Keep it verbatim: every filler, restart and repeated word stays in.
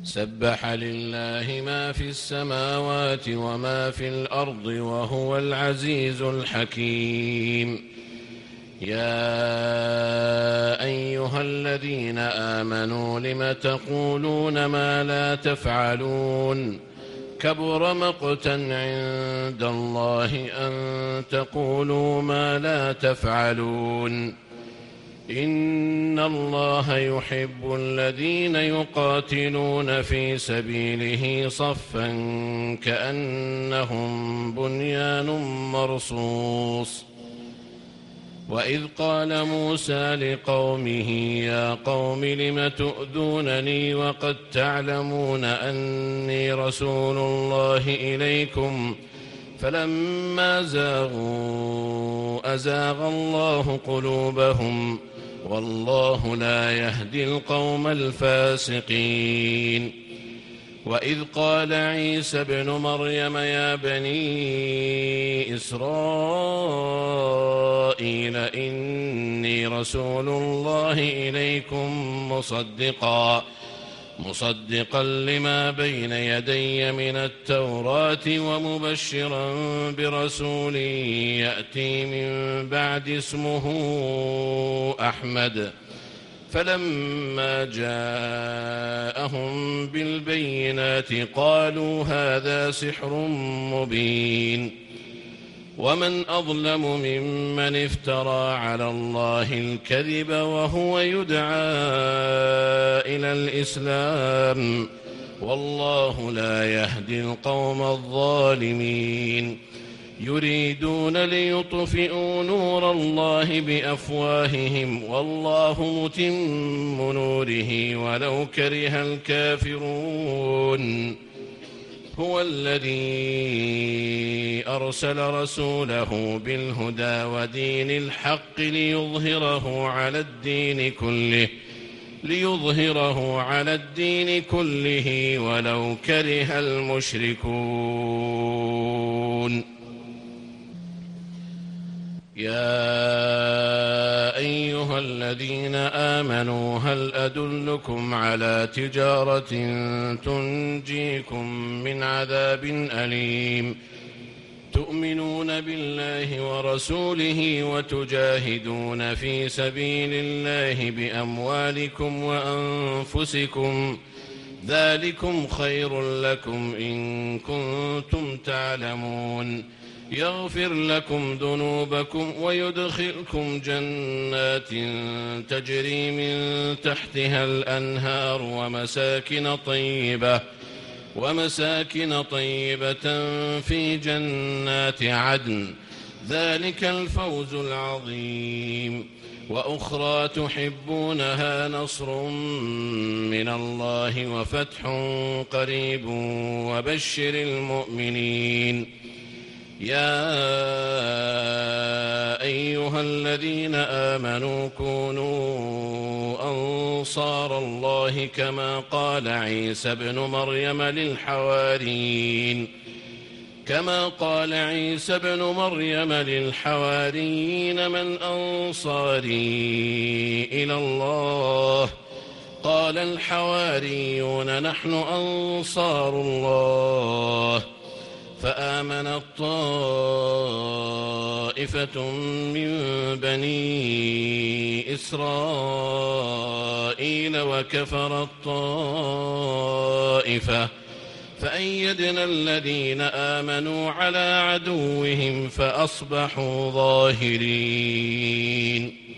سبح لله ما في السماوات وما في الأرض وهو العزيز الحكيم. يا أيها الذين آمنوا لم تقولون ما لا تفعلون كبر مقتا عند الله أن تقولوا ما لا تفعلون إن الله يحب الذين يقاتلون في سبيله صفا كأنهم بنيان مرصوص. وإذ قال موسى لقومه يا قوم لم تؤذونني وقد تعلمون أني رسول الله إليكم فلما زاغوا أزاغ الله قلوبهم والله لا يهدي القوم الفاسقين. وإذ قال عيسى ابن مريم يا بني إسرائيل إني رسول الله إليكم مصدقا مصدقا لما بين يدي من التوراة ومبشرا برسول يأتي من بعد اسمه أحمد. فلما جاءهم بالبينات قالوا هذا سحر مبين. ومن أظلم ممن افترى على الله الكذب وهو يدعى إلى الإسلام والله لا يهدي القوم الظالمين. يريدون ليطفئوا نور الله بأفواههم والله متم نوره ولو كره الكافرون. هو الذي أرسل رسوله بالهدى ودين الحق ليظهره على الدين كله ليظهره على الدين كله ولو كره المشركون. يا أيها الذين آمنوا هل أدلكم على تجارة تنجيكم من عذاب أليم تؤمنون بالله ورسوله وتجاهدون في سبيل الله بأموالكم وأنفسكم ذلكم خير لكم إن كنتم تعلمون. يغفر لكم ذنوبكم ويدخلكم جنات تجري من تحتها الأنهار ومساكن طيبة ومساكن طيبة في جنات عدن ذلك الفوز العظيم. وأخرى تحبونها نصر من الله وفتح قريب وبشر المؤمنين. يا أيها الذين آمنوا كونوا أنصار الله كما قال عيسى ابن مريم للحواريين كما قال عيسى ابن مريم للحواريين من أنصاري إلى الله قال الحواريون نحن أنصار الله. فآمنت طائفة من بني إسرائيل وكفرت طائفة فأيدنا الذين آمنوا على عدوهم فأصبحوا ظاهرين.